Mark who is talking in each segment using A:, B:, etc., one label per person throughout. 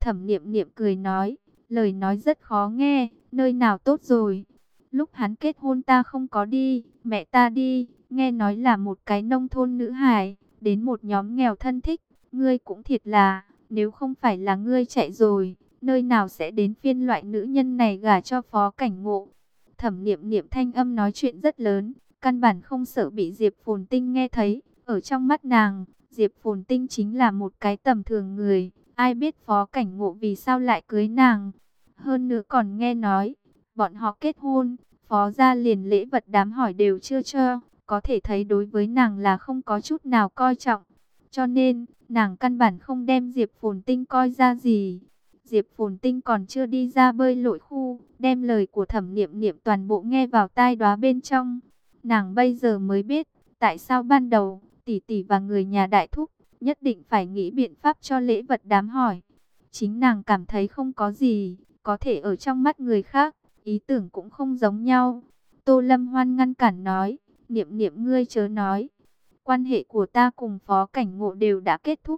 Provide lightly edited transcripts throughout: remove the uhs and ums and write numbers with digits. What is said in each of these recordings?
A: Thẩm Niệm Niệm cười nói, lời nói rất khó nghe, nơi nào tốt rồi. Lúc hắn kết hôn ta không có đi, mẹ ta đi, nghe nói là một cái nông thôn nữ hài, đến một nhóm nghèo thân thích, ngươi cũng thiệt là, nếu không phải là ngươi chạy rồi, nơi nào sẽ đến phiên loại nữ nhân này gả cho Phó Cảnh Ngộ. Thẩm Niệm Niệm thanh âm nói chuyện rất lớn, căn bản không sợ bị Diệp Phồn Tinh nghe thấy, ở trong mắt nàng, Diệp Phồn Tinh chính là một cái tầm thường người, ai biết Phó Cảnh Ngộ vì sao lại cưới nàng. Hơn nữa còn nghe nói, bọn họ kết hôn, Phó gia liền lễ vật đám hỏi đều chưa cho, có thể thấy đối với nàng là không có chút nào coi trọng. Cho nên, nàng căn bản không đem Diệp Phồn Tinh coi ra gì. Diệp Phồn Tinh còn chưa đi ra bơi lội khu, đem lời của Thẩm Niệm Niệm toàn bộ nghe vào tai đóa bên trong. Nàng bây giờ mới biết, tại sao ban đầu, tỷ tỷ và người nhà đại thúc, nhất định phải nghĩ biện pháp cho lễ vật đám hỏi. Chính nàng cảm thấy không có gì, có thể ở trong mắt người khác, ý tưởng cũng không giống nhau. Tô Lâm Hoan ngăn cản nói, Niệm Niệm ngươi chớ nói. Quan hệ của ta cùng Phó Cảnh Ngộ đều đã kết thúc.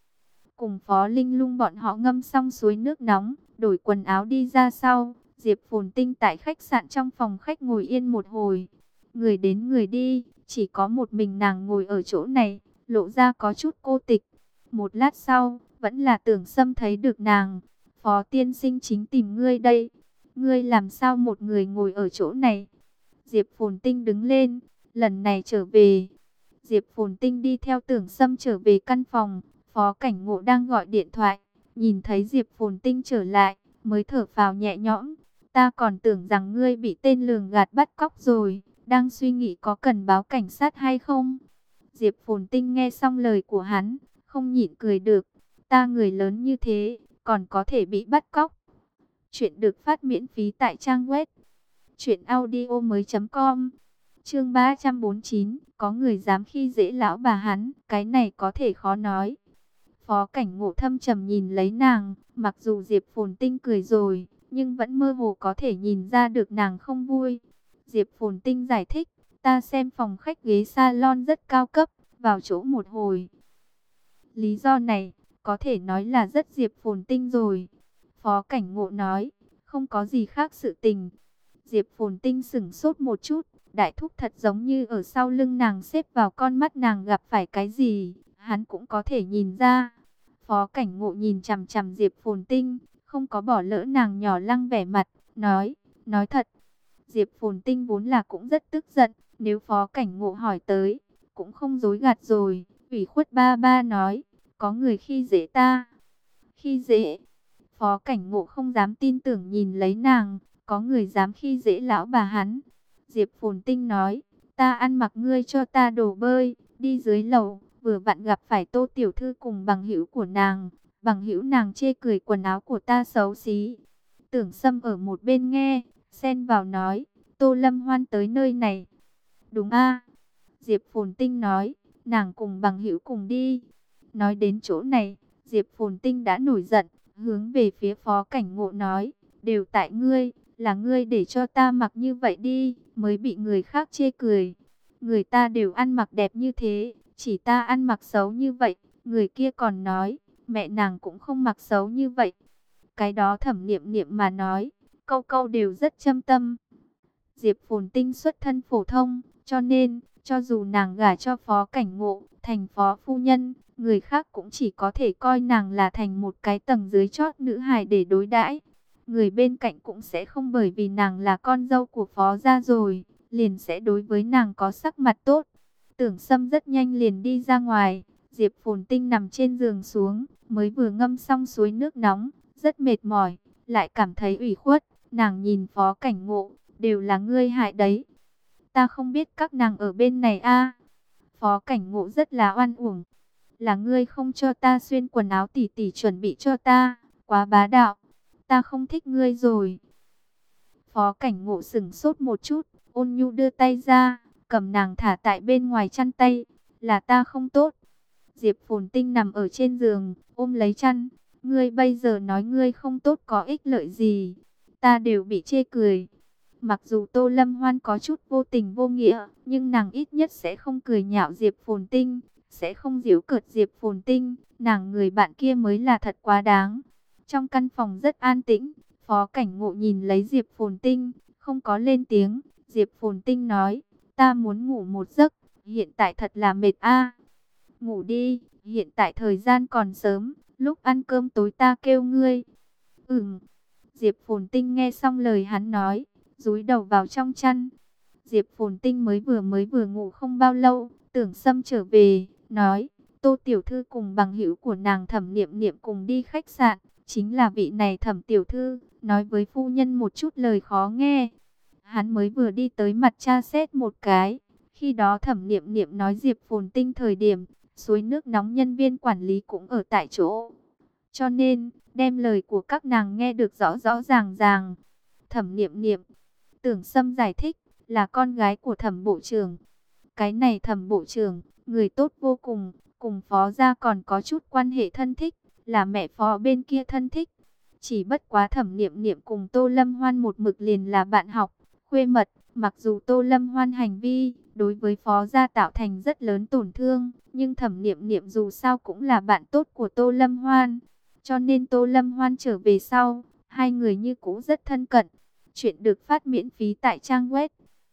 A: Cùng Phó Linh Lung bọn họ ngâm xong suối nước nóng, đổi quần áo đi ra sau. Diệp Phồn Tinh tại khách sạn trong phòng khách ngồi yên một hồi. Người đến người đi, chỉ có một mình nàng ngồi ở chỗ này, lộ ra có chút cô tịch. Một lát sau, vẫn là Tưởng Sâm thấy được nàng. Phó tiên sinh chính tìm ngươi đây. Ngươi làm sao một người ngồi ở chỗ này? Diệp Phồn Tinh đứng lên, lần này trở về. Diệp Phồn Tinh đi theo Tưởng Sâm trở về căn phòng. Phó Cảnh Ngộ đang gọi điện thoại, nhìn thấy Diệp Phồn Tinh trở lại, mới thở phào nhẹ nhõm. Ta còn tưởng rằng ngươi bị tên lường gạt bắt cóc rồi, đang suy nghĩ có cần báo cảnh sát hay không. Diệp Phồn Tinh nghe xong lời của hắn, không nhịn cười được. Ta người lớn như thế, còn có thể bị bắt cóc. Chuyện được phát miễn phí tại trang web truyệnaudiomoi.com. Chương 349, có người dám khi dễ lão bà hắn, cái này có thể khó nói. Phó Cảnh Ngộ thâm trầm nhìn lấy nàng, mặc dù Diệp Phồn Tinh cười rồi, nhưng vẫn mơ hồ có thể nhìn ra được nàng không vui. Diệp Phồn Tinh giải thích, ta xem phòng khách ghế salon rất cao cấp, vào chỗ một hồi. Lý do này, có thể nói là rất Diệp Phồn Tinh rồi. Phó Cảnh Ngộ nói, không có gì khác sự tình. Diệp Phồn Tinh sửng sốt một chút, đại thúc thật giống như ở sau lưng nàng xếp vào con mắt nàng gặp phải cái gì, hắn cũng có thể nhìn ra. Phó Cảnh Ngộ nhìn chằm chằm Diệp Phồn Tinh, không có bỏ lỡ nàng nhỏ lăng vẻ mặt, nói thật. Diệp Phồn Tinh vốn là cũng rất tức giận, nếu Phó Cảnh Ngộ hỏi tới, cũng không dối gạt rồi, ủy khuất ba ba nói, có người khi dễ ta. Khi dễ? Phó Cảnh Ngộ không dám tin tưởng nhìn lấy nàng, có người dám khi dễ lão bà hắn. Diệp Phồn Tinh nói, ta ăn mặc ngươi cho ta đổ bơi, đi dưới lầu, vừa vặn gặp phải Tô tiểu thư cùng bằng hữu của nàng. Bằng hữu nàng chê cười quần áo của ta xấu xí. Tưởng Sâm ở một bên nghe, xen vào nói, Tô Lâm Hoan tới nơi này. Đúng a? Diệp Phồn Tinh nói, nàng cùng bằng hữu cùng đi. Nói đến chỗ này, Diệp Phồn Tinh đã nổi giận, hướng về phía Phó Cảnh Ngộ nói, đều tại ngươi, là ngươi để cho ta mặc như vậy đi, mới bị người khác chê cười. Người ta đều ăn mặc đẹp như thế, chỉ ta ăn mặc xấu như vậy. Người kia còn nói, mẹ nàng cũng không mặc xấu như vậy. Cái đó Thẩm Niệm Niệm mà nói, câu câu đều rất châm tâm. Diệp Phồn Tinh xuất thân phổ thông, cho nên, cho dù nàng gả cho Phó Cảnh Ngộ, thành phó phu nhân, người khác cũng chỉ có thể coi nàng là thành một cái tầng dưới chót nữ hài để đối đãi. Người bên cạnh cũng sẽ không bởi vì nàng là con dâu của Phó gia rồi, liền sẽ đối với nàng có sắc mặt tốt. Tưởng Sâm rất nhanh liền đi ra ngoài, Diệp Phồn Tinh nằm trên giường xuống, mới vừa ngâm xong suối nước nóng, rất mệt mỏi, lại cảm thấy ủy khuất, nàng nhìn Phó Cảnh Ngộ, đều là ngươi hại đấy. Ta không biết các nàng ở bên này a. Phó Cảnh Ngộ rất là oan uổng, là ngươi không cho ta xuyên quần áo tỉ tỉ chuẩn bị cho ta, quá bá đạo, ta không thích ngươi rồi. Phó Cảnh Ngộ sững sốt một chút, ôn nhu đưa tay ra, cầm nàng thả tại bên ngoài chăn tay, là ta không tốt. Diệp Phồn Tinh nằm ở trên giường, ôm lấy chăn, ngươi bây giờ nói ngươi không tốt có ích lợi gì, ta đều bị chê cười. Mặc dù Tô Lâm Hoan có chút vô tình vô nghĩa, nhưng nàng ít nhất sẽ không cười nhạo Diệp Phồn Tinh, sẽ không giễu cợt Diệp Phồn Tinh, nàng người bạn kia mới là thật quá đáng. Trong căn phòng rất an tĩnh, Phó Cảnh Ngộ nhìn lấy Diệp Phồn Tinh, không có lên tiếng. Diệp Phồn Tinh nói, ta muốn ngủ một giấc, hiện tại thật là mệt a. Ngủ đi, hiện tại thời gian còn sớm, lúc ăn cơm tối ta kêu ngươi. Diệp Phồn Tinh nghe xong lời hắn nói, dúi đầu vào trong chăn. Diệp Phồn Tinh mới vừa ngủ không bao lâu, Tưởng Sâm trở về, nói, Tô tiểu thư cùng bằng hữu của nàng Thẩm Niệm Niệm cùng đi khách sạn, chính là vị này Thẩm tiểu thư, nói với phu nhân một chút lời khó nghe. Hắn mới vừa đi tới mặt tra xét một cái, khi đó Thẩm Niệm Niệm nói Diệp Phồn Tinh thời điểm, suối nước nóng nhân viên quản lý cũng ở tại chỗ. Cho nên, đem lời của các nàng nghe được rõ rõ ràng ràng. Thẩm Niệm Niệm, Tưởng Sâm giải thích, là con gái của Thẩm bộ trưởng. Cái này Thẩm bộ trưởng, người tốt vô cùng, cùng Phó gia còn có chút quan hệ thân thích, là mẹ Phó bên kia thân thích. Chỉ bất quá Thẩm Niệm Niệm cùng Tô Lâm Hoan một mực liền là bạn học, khuê mật, mặc dù Tô Lâm Hoan hành vi đối với Phó gia tạo thành rất lớn tổn thương, nhưng Thẩm Niệm Niệm dù sao cũng là bạn tốt của Tô Lâm Hoan. Cho nên Tô Lâm Hoan trở về sau, hai người như cũ rất thân cận. Chuyện được phát miễn phí tại trang web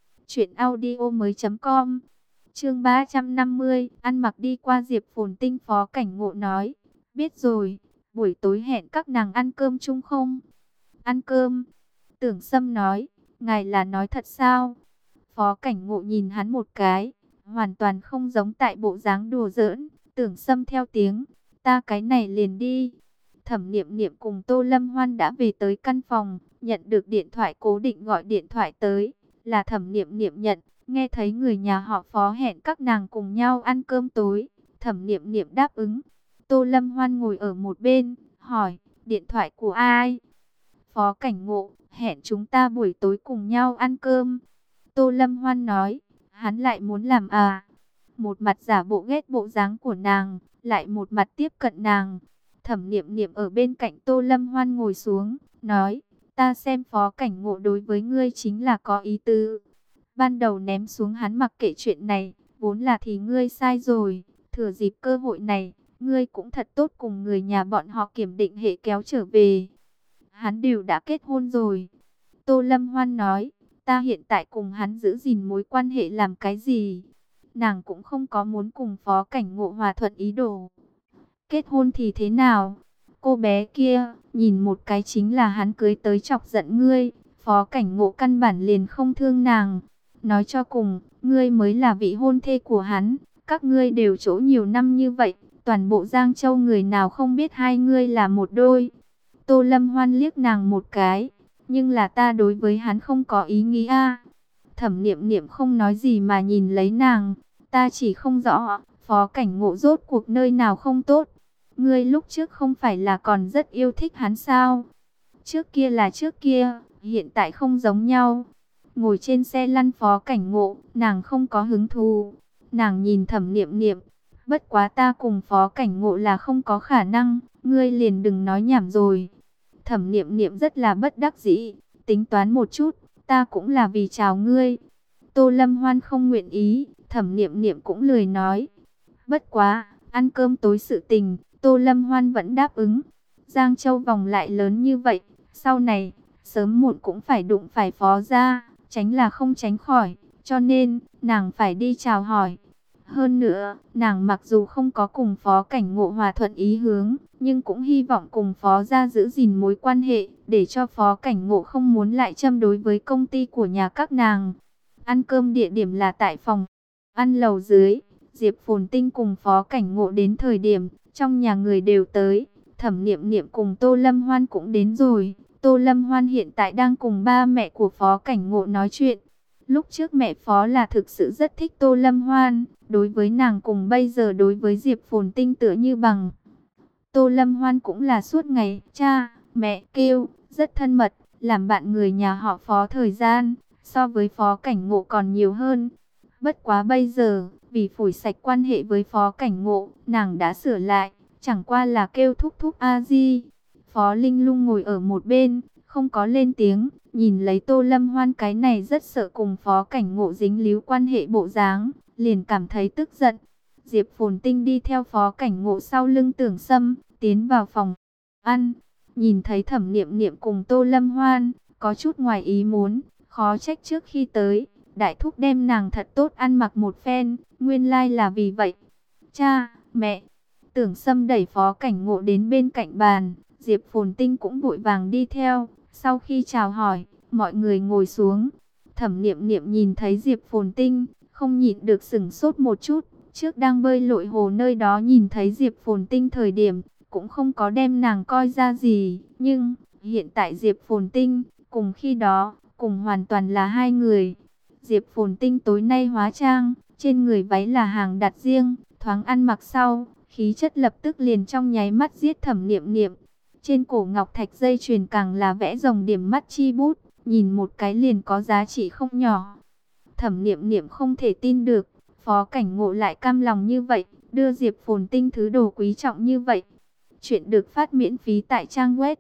A: truyệnaudiomoi.com. Chương 350, ăn mặc đi qua Diệp Phồn Tinh. Phó Cảnh Ngộ nói, biết rồi, buổi tối hẹn các nàng ăn cơm chung không? Ăn cơm? Tưởng Sâm nói, ngài là nói thật sao? Phó Cảnh Ngộ nhìn hắn một cái, hoàn toàn không giống tại bộ dáng đùa giỡn. Tưởng Sâm theo tiếng, ta cái này liền đi. Thẩm Niệm Niệm cùng Tô Lâm Hoan đã về tới căn phòng, nhận được điện thoại cố định gọi điện thoại tới, là Thẩm Niệm Niệm nhận, nghe thấy người nhà họ Phó hẹn các nàng cùng nhau ăn cơm tối, Thẩm Niệm Niệm đáp ứng. Tô Lâm Hoan ngồi ở một bên, hỏi, điện thoại của ai? Phó Cảnh Ngộ, hẹn chúng ta buổi tối cùng nhau ăn cơm. Tô Lâm Hoan nói, hắn lại muốn làm à? Một mặt giả bộ ghét bộ dáng của nàng, lại một mặt tiếp cận nàng. Thẩm Niệm Niệm ở bên cạnh Tô Lâm Hoan ngồi xuống, nói, ta xem Phó Cảnh Ngộ đối với ngươi chính là có ý tứ. Ban đầu ném xuống hắn mặc kệ chuyện này, vốn là thì ngươi sai rồi, thừa dịp cơ hội này, ngươi cũng thật tốt cùng người nhà bọn họ kiểm định hệ kéo trở về. Hắn đều đã kết hôn rồi. Tô Lâm Hoan nói, ta hiện tại cùng hắn giữ gìn mối quan hệ làm cái gì? Nàng cũng không có muốn cùng Phó Cảnh Ngộ hòa thuận ý đồ. Kết hôn thì thế nào? Cô bé kia, nhìn một cái chính là hắn cưới tới chọc giận ngươi. Phó Cảnh Ngộ căn bản liền không thương nàng. Nói cho cùng, ngươi mới là vị hôn thê của hắn. Các ngươi đều chỗ nhiều năm như vậy. Toàn bộ Giang Châu người nào không biết hai ngươi là một đôi. Tô Lâm Hoan liếc nàng một cái. Nhưng là ta đối với hắn không có ý nghĩa. Thẩm Niệm Niệm không nói gì mà nhìn lấy nàng. Ta chỉ không rõ, Phó Cảnh Ngộ rốt cuộc nơi nào không tốt. Ngươi lúc trước không phải là còn rất yêu thích hắn sao? Trước kia là trước kia, hiện tại không giống nhau. Ngồi trên xe lăn Phó Cảnh Ngộ, nàng không có hứng thú. Nàng nhìn Thẩm Niệm Niệm, bất quá ta cùng Phó Cảnh Ngộ là không có khả năng, ngươi liền đừng nói nhảm rồi. Thẩm Niệm Niệm rất là bất đắc dĩ, tính toán một chút, ta cũng là vì chào ngươi. Tô Lâm Hoan không nguyện ý, Thẩm Niệm Niệm cũng lười nói. Bất quá, ăn cơm tối sự tình, Tô Lâm Hoan vẫn đáp ứng. Giang Châu vòng lại lớn như vậy, sau này, sớm muộn cũng phải đụng phải Phó gia, tránh là không tránh khỏi, cho nên, nàng phải đi chào hỏi. Hơn nữa, nàng mặc dù không có cùng Phó Cảnh Ngộ hòa thuận ý hướng, nhưng cũng hy vọng cùng Phó gia giữ gìn mối quan hệ, để cho Phó Cảnh Ngộ không muốn lại châm đối với công ty của nhà các nàng. Ăn cơm địa điểm là tại phòng ăn lầu dưới. Diệp Phồn Tinh cùng Phó Cảnh Ngộ đến thời điểm, trong nhà người đều tới. Thẩm Niệm Niệm cùng Tô Lâm Hoan cũng đến rồi. Tô Lâm Hoan hiện tại đang cùng ba mẹ của Phó Cảnh Ngộ nói chuyện. Lúc trước mẹ Phó là thực sự rất thích Tô Lâm Hoan. Đối với nàng cùng bây giờ đối với Diệp Phồn Tinh tựa như bằng. Tô Lâm Hoan cũng là suốt ngày cha, mẹ kêu, rất thân mật, làm bạn người nhà họ Phó thời gian, so với Phó Cảnh Ngộ còn nhiều hơn. Bất quá bây giờ, vì phủi sạch quan hệ với Phó Cảnh Ngộ, nàng đã sửa lại, chẳng qua là kêu thúc thúc a di. Phó Linh Lung ngồi ở một bên, không có lên tiếng, nhìn lấy Tô Lâm Hoan cái này rất sợ cùng Phó Cảnh Ngộ dính líu quan hệ bộ dáng, liền cảm thấy tức giận. Diệp Phồn Tinh đi theo Phó Cảnh Ngộ sau lưng Tưởng Sâm, tiến vào phòng ăn. Nhìn thấy Thẩm Niệm Niệm cùng Tô Lâm Hoan, có chút ngoài ý muốn, khó trách trước khi tới, đại thúc đem nàng thật tốt ăn mặc một phen, nguyên lai là vì vậy. Cha, mẹ, Tưởng Sâm đẩy Phó Cảnh Ngộ đến bên cạnh bàn, Diệp Phồn Tinh cũng vội vàng đi theo, sau khi chào hỏi, mọi người ngồi xuống. Thẩm Niệm Niệm nhìn thấy Diệp Phồn Tinh, không nhịn được sửng sốt một chút, trước đang bơi lội hồ nơi đó nhìn thấy Diệp Phồn Tinh thời điểm, cũng không có đem nàng coi ra gì, nhưng hiện tại Diệp Phồn Tinh, cùng khi đó, cùng hoàn toàn là hai người. Diệp Phồn Tinh tối nay hóa trang, trên người váy là hàng đặt riêng, thoáng ăn mặc sau, khí chất lập tức liền trong nháy mắt giết Thẩm Niệm Niệm. Trên cổ ngọc thạch dây chuyền càng là vẽ rồng điểm mắt chi bút, nhìn một cái liền có giá trị không nhỏ. Thẩm Niệm Niệm không thể tin được, Phó Cảnh Ngộ lại cam lòng như vậy, đưa Diệp Phồn Tinh thứ đồ quý trọng như vậy. Chuyện được phát miễn phí tại trang web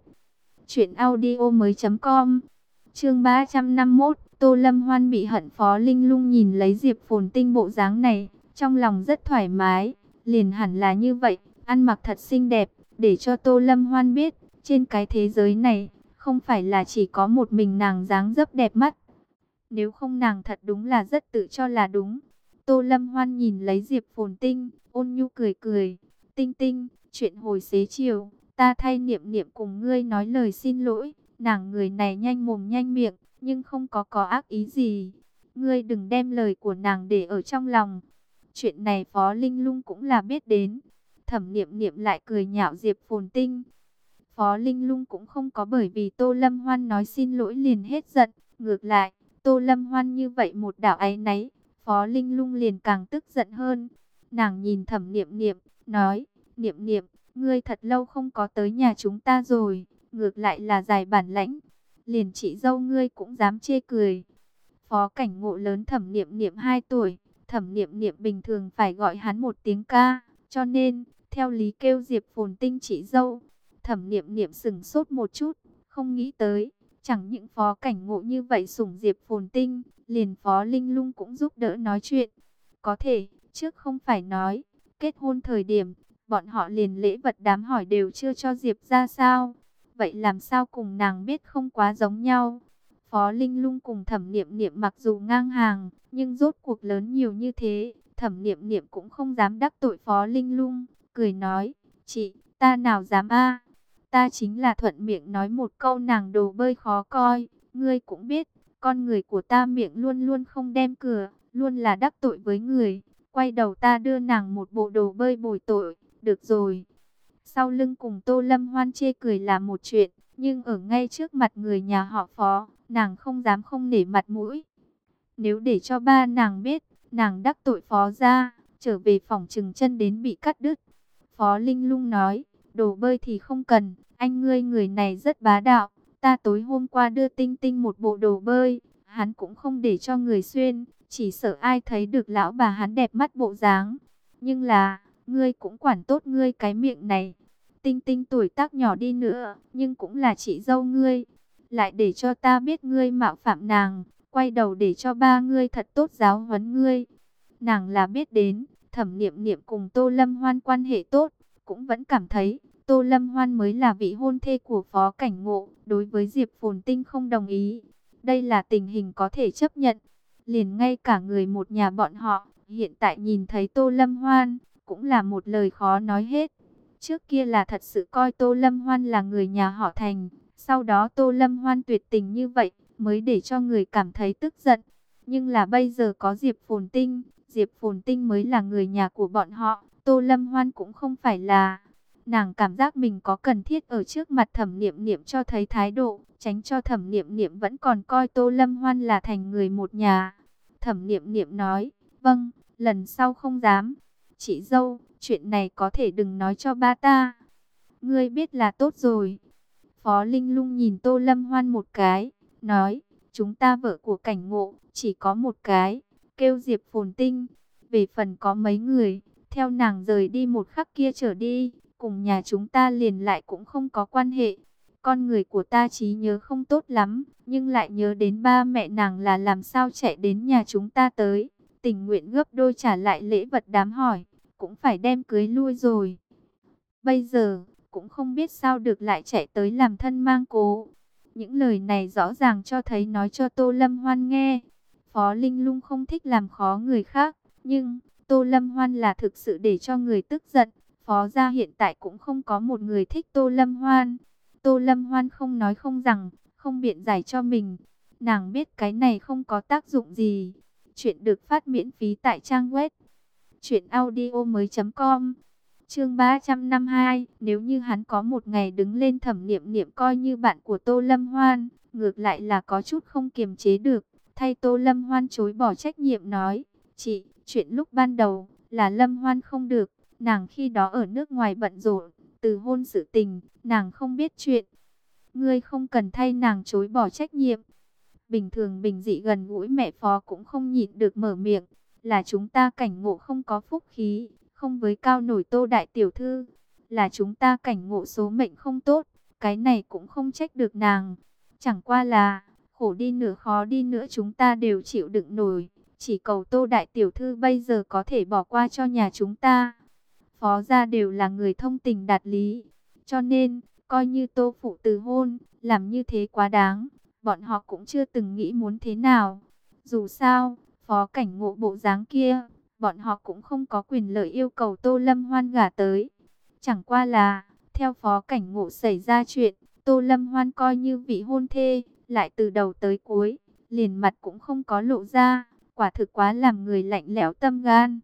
A: truyệnaudiomoi.com. Chương 351, Tô Lâm Hoan bị hận. Phó Linh Lung nhìn lấy Diệp Phồn Tinh bộ dáng này, trong lòng rất thoải mái, liền hẳn là như vậy, ăn mặc thật xinh đẹp, để cho Tô Lâm Hoan biết, trên cái thế giới này, không phải là chỉ có một mình nàng dáng dấp đẹp mắt. Nếu không nàng thật đúng là rất tự cho là đúng. Tô Lâm Hoan nhìn lấy Diệp Phồn Tinh, ôn nhu cười cười. Tinh Tinh, chuyện hồi xế chiều, ta thay Niệm Niệm cùng ngươi nói lời xin lỗi. Nàng người này nhanh mồm nhanh miệng, nhưng không có ác ý gì. Ngươi đừng đem lời của nàng để ở trong lòng. Chuyện này Phó Linh Lung cũng là biết đến. Thẩm Niệm Niệm lại cười nhạo Diệp Phồn Tinh. Phó Linh Lung cũng không có bởi vì Tô Lâm Hoan nói xin lỗi liền hết giận. Ngược lại, Tô Lâm Hoan như vậy một đạo áy náy, Phó Linh Lung liền càng tức giận hơn. Nàng nhìn Thẩm Niệm Niệm, nói, Niệm Niệm, ngươi thật lâu không có tới nhà chúng ta rồi, ngược lại là dài bản lãnh. Liền chị dâu ngươi cũng dám chê cười. Phó Cảnh Ngộ lớn Thẩm Niệm Niệm 2 tuổi, Thẩm Niệm Niệm bình thường phải gọi hắn một tiếng ca, cho nên, theo lý kêu Diệp Phồn Tinh chị dâu. Thẩm Niệm Niệm sững sốt một chút, không nghĩ tới. Chẳng những Phó Cảnh Ngộ như vậy sủng Diệp Phồn Tinh, liền Phó Linh Lung cũng giúp đỡ nói chuyện. Có thể, trước không phải nói, kết hôn thời điểm, bọn họ liền lễ vật đám hỏi đều chưa cho Diệp ra sao. Vậy làm sao cùng nàng biết không quá giống nhau. Phó Linh Lung cùng Thẩm Niệm Niệm mặc dù ngang hàng, nhưng rốt cuộc lớn nhiều như thế, Thẩm Niệm Niệm cũng không dám đắc tội Phó Linh Lung, cười nói, chị, ta nào dám a. Ta chính là thuận miệng nói một câu nàng đồ bơi khó coi, ngươi cũng biết, con người của ta miệng luôn luôn không đem cửa, luôn là đắc tội với người. Quay đầu ta đưa nàng một bộ đồ bơi bồi tội, được rồi. Sau lưng cùng Tô Lâm Hoan chê cười là một chuyện, nhưng ở ngay trước mặt người nhà họ Phó, nàng không dám không nể mặt mũi. Nếu để cho ba nàng biết, nàng đắc tội Phó ra, trở về phòng chừng chân đến bị cắt đứt. Phó Linh Lung nói, đồ bơi thì không cần, anh ngươi người này rất bá đạo. Ta tối hôm qua đưa Tinh Tinh một bộ đồ bơi, hắn cũng không để cho người xuyên, chỉ sợ ai thấy được lão bà hắn đẹp mắt bộ dáng. Nhưng là, ngươi cũng quản tốt ngươi cái miệng này. Tinh Tinh tuổi tác nhỏ đi nữa, nhưng cũng là chị dâu ngươi. Lại để cho ta biết ngươi mạo phạm nàng, quay đầu để cho ba ngươi thật tốt giáo huấn ngươi. Nàng là biết đến, Thẩm Niệm Niệm cùng Tô Lâm Hoan quan hệ tốt, cũng vẫn cảm thấy Tô Lâm Hoan mới là vị hôn thê của Phó Cảnh Ngộ, đối với Diệp Phồn Tinh không đồng ý. Đây là tình hình có thể chấp nhận. Liền ngay cả người một nhà bọn họ, hiện tại nhìn thấy Tô Lâm Hoan, cũng là một lời khó nói hết. Trước kia là thật sự coi Tô Lâm Hoan là người nhà họ Thành, sau đó Tô Lâm Hoan tuyệt tình như vậy, mới để cho người cảm thấy tức giận. Nhưng là bây giờ có Diệp Phồn Tinh mới là người nhà của bọn họ, Tô Lâm Hoan cũng không phải là. Nàng cảm giác mình có cần thiết ở trước mặt Thẩm Niệm Niệm cho thấy thái độ, tránh cho Thẩm Niệm Niệm vẫn còn coi Tô Lâm Hoan là thành người một nhà. Thẩm Niệm Niệm nói, vâng, lần sau không dám. Chị dâu, chuyện này có thể đừng nói cho ba ta. Ngươi biết là tốt rồi. Phó Linh Lung nhìn Tô Lâm Hoan một cái, nói, chúng ta vợ của Cảnh Ngộ, chỉ có một cái, kêu Diệp Phồn Tinh. Về phần có mấy người, theo nàng rời đi một khắc kia trở đi, cùng nhà chúng ta liền lại cũng không có quan hệ. Con người của ta trí nhớ không tốt lắm, nhưng lại nhớ đến ba mẹ nàng là làm sao chạy đến nhà chúng ta tới. Tình nguyện gấp đôi trả lại lễ vật đám hỏi, cũng phải đem cưới lui rồi. Bây giờ, cũng không biết sao được lại chạy tới làm thân mang cố. Những lời này rõ ràng cho thấy nói cho Tô Lâm Hoan nghe. Phó Linh Lung không thích làm khó người khác, nhưng Tô Lâm Hoan là thực sự để cho người tức giận. Phó gia hiện tại cũng không có một người thích Tô Lâm Hoan. Tô Lâm Hoan không nói không rằng, không biện giải cho mình. Nàng biết cái này không có tác dụng gì. Chuyện được phát miễn phí tại trang web truyệnaudiomoi.com. Chương 352, nếu như hắn có một ngày đứng lên, Thẩm Niệm Niệm coi như bạn của Tô Lâm Hoan, ngược lại là có chút không kiềm chế được, thay Tô Lâm Hoan chối bỏ trách nhiệm nói, "Chị, chuyện lúc ban đầu là Lâm Hoan không được, nàng khi đó ở nước ngoài bận rộn, từ hôn sự tình, nàng không biết chuyện. Ngươi không cần thay nàng chối bỏ trách nhiệm." Bình thường bình dị gần gũi mẹ Phó cũng không nhịn được mở miệng, "Là chúng ta cảnh ngộ không có phúc khí, không với cao nổi Tô đại tiểu thư, là chúng ta cảnh ngộ số mệnh không tốt, cái này cũng không trách được nàng. Chẳng qua là, khổ đi nữa khó đi nữa chúng ta đều chịu đựng nổi, chỉ cầu Tô đại tiểu thư bây giờ có thể bỏ qua cho nhà chúng ta." Phó gia đều là người thông tình đạt lý, cho nên, coi như Tô phụ từ hôn, làm như thế quá đáng, bọn họ cũng chưa từng nghĩ muốn thế nào. Dù sao, Phó cảnh ngộ bộ dáng kia, bọn họ cũng không có quyền lợi yêu cầu Tô Lâm Hoan gả tới. Chẳng qua là, theo Phó cảnh ngộ xảy ra chuyện, Tô Lâm Hoan coi như vị hôn thê, lại từ đầu tới cuối, liền mặt cũng không có lộ ra, quả thực quá làm người lạnh lẽo tâm gan.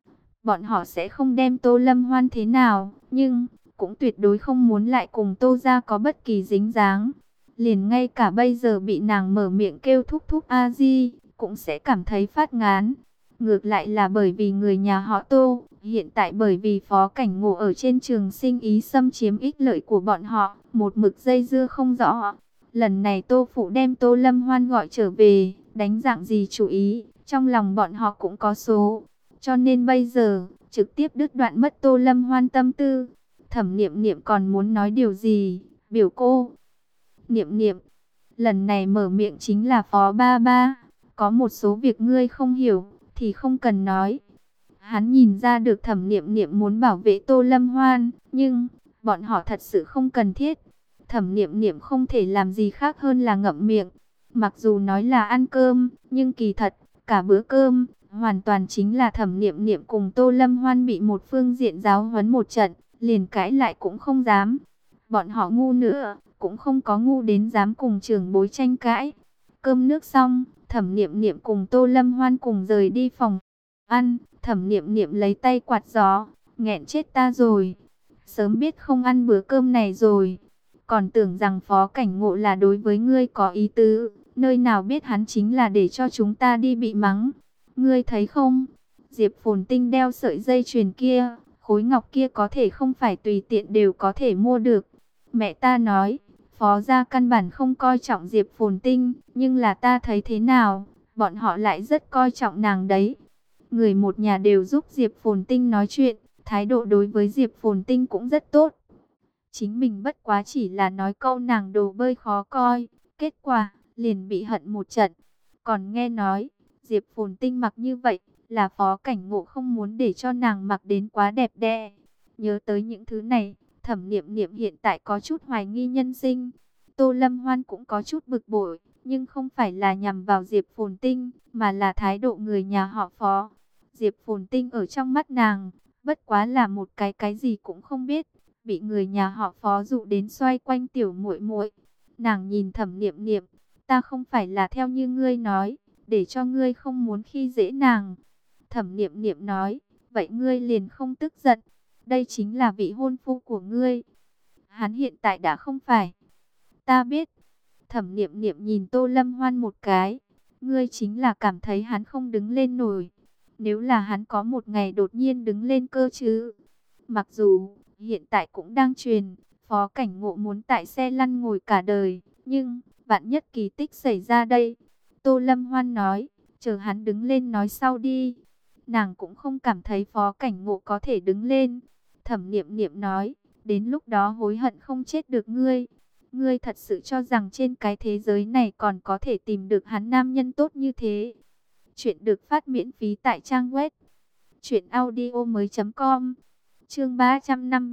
A: Bọn họ sẽ không đem Tô Lâm Hoan thế nào, nhưng cũng tuyệt đối không muốn lại cùng Tô gia có bất kỳ dính dáng. Liền ngay cả bây giờ bị nàng mở miệng kêu thúc thúc a di, cũng sẽ cảm thấy phát ngán. Ngược lại là bởi vì người nhà họ Tô, hiện tại bởi vì Phó cảnh ngộ ở trên trường sinh ý xâm chiếm ích lợi của bọn họ, một mực dây dưa không rõ. Lần này Tô phụ đem Tô Lâm Hoan gọi trở về, đánh dạng gì chủ ý, trong lòng bọn họ cũng có số. Cho nên bây giờ, trực tiếp đứt đoạn mất Tô Lâm Hoan tâm tư. Thẩm Niệm Niệm còn muốn nói điều gì? Biểu cô. Niệm Niệm, lần này mở miệng chính là Phó ba ba. Có một số việc ngươi không hiểu, thì không cần nói. Hắn nhìn ra được Thẩm Niệm Niệm muốn bảo vệ Tô Lâm Hoan, nhưng bọn họ thật sự không cần thiết. Thẩm Niệm Niệm không thể làm gì khác hơn là ngậm miệng. Mặc dù nói là ăn cơm, nhưng kỳ thật, cả bữa cơm hoàn toàn chính là Thẩm Niệm Niệm cùng Tô Lâm Hoan bị một phương diện giáo huấn một trận, liền cãi lại cũng không dám. Bọn họ ngu nữa, cũng không có ngu đến dám cùng trưởng bối tranh cãi. Cơm nước xong, Thẩm Niệm Niệm cùng Tô Lâm Hoan cùng rời đi phòng ăn. Thẩm Niệm Niệm lấy tay quạt gió, nghẹn chết ta rồi. Sớm biết không ăn bữa cơm này rồi. Còn tưởng rằng Phó cảnh ngộ là đối với ngươi có ý tứ, nơi nào biết hắn chính là để cho chúng ta đi bị mắng. Ngươi thấy không? Diệp Phồn Tinh đeo sợi dây chuyền kia, khối ngọc kia có thể không phải tùy tiện đều có thể mua được. Mẹ ta nói, Phó gia căn bản không coi trọng Diệp Phồn Tinh, nhưng là ta thấy thế nào, bọn họ lại rất coi trọng nàng đấy. Người một nhà đều giúp Diệp Phồn Tinh nói chuyện, thái độ đối với Diệp Phồn Tinh cũng rất tốt. Chính mình bất quá chỉ là nói câu nàng đồ bơi khó coi, kết quả liền bị hận một trận. Còn nghe nói, Diệp Phồn Tinh mặc như vậy, là Phó cảnh ngộ không muốn để cho nàng mặc đến quá đẹp đẽ. Nhớ tới những thứ này, Thẩm Niệm Niệm hiện tại có chút hoài nghi nhân sinh. Tô Lâm Hoan cũng có chút bực bội, nhưng không phải là nhằm vào Diệp Phồn Tinh, mà là thái độ người nhà họ Phó. Diệp Phồn Tinh ở trong mắt nàng, bất quá là một cái gì cũng không biết, bị người nhà họ Phó dụ đến xoay quanh tiểu muội muội. Nàng nhìn Thẩm Niệm Niệm, ta không phải là theo như ngươi nói, để cho ngươi không muốn khi dễ nàng. Thẩm Niệm Niệm nói, vậy ngươi liền không tức giận, đây chính là vị hôn phu của ngươi. Hắn hiện tại đã không phải. Ta biết. Thẩm Niệm Niệm nhìn Tô Lâm Hoan một cái, ngươi chính là cảm thấy hắn không đứng lên nổi. Nếu là hắn có một ngày đột nhiên đứng lên cơ chứ. Mặc dù hiện tại cũng đang truyền, Phó cảnh ngộ muốn tại xe lăn ngồi cả đời, nhưng vạn nhất kỳ tích xảy ra đây. Tô Lâm Hoan nói, chờ hắn đứng lên nói sau đi. Nàng cũng không cảm thấy Phó cảnh ngộ có thể đứng lên. Thẩm Niệm Niệm nói, đến lúc đó hối hận không chết được ngươi. Ngươi thật sự cho rằng trên cái thế giới này còn có thể tìm được hắn nam nhân tốt như thế. Chuyện được phát miễn phí tại trang web truyệnaudiomoi.com. Chương 353,